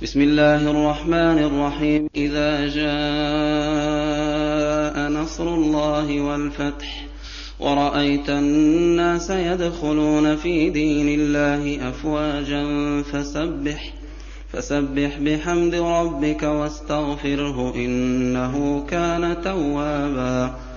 بسم الله الرحمن الرحيم إذا جاء نصر الله والفتح ورأيت الناس يدخلون في دين الله أفواجا فسبح بحمد ربك واستغفره إنه كان توابا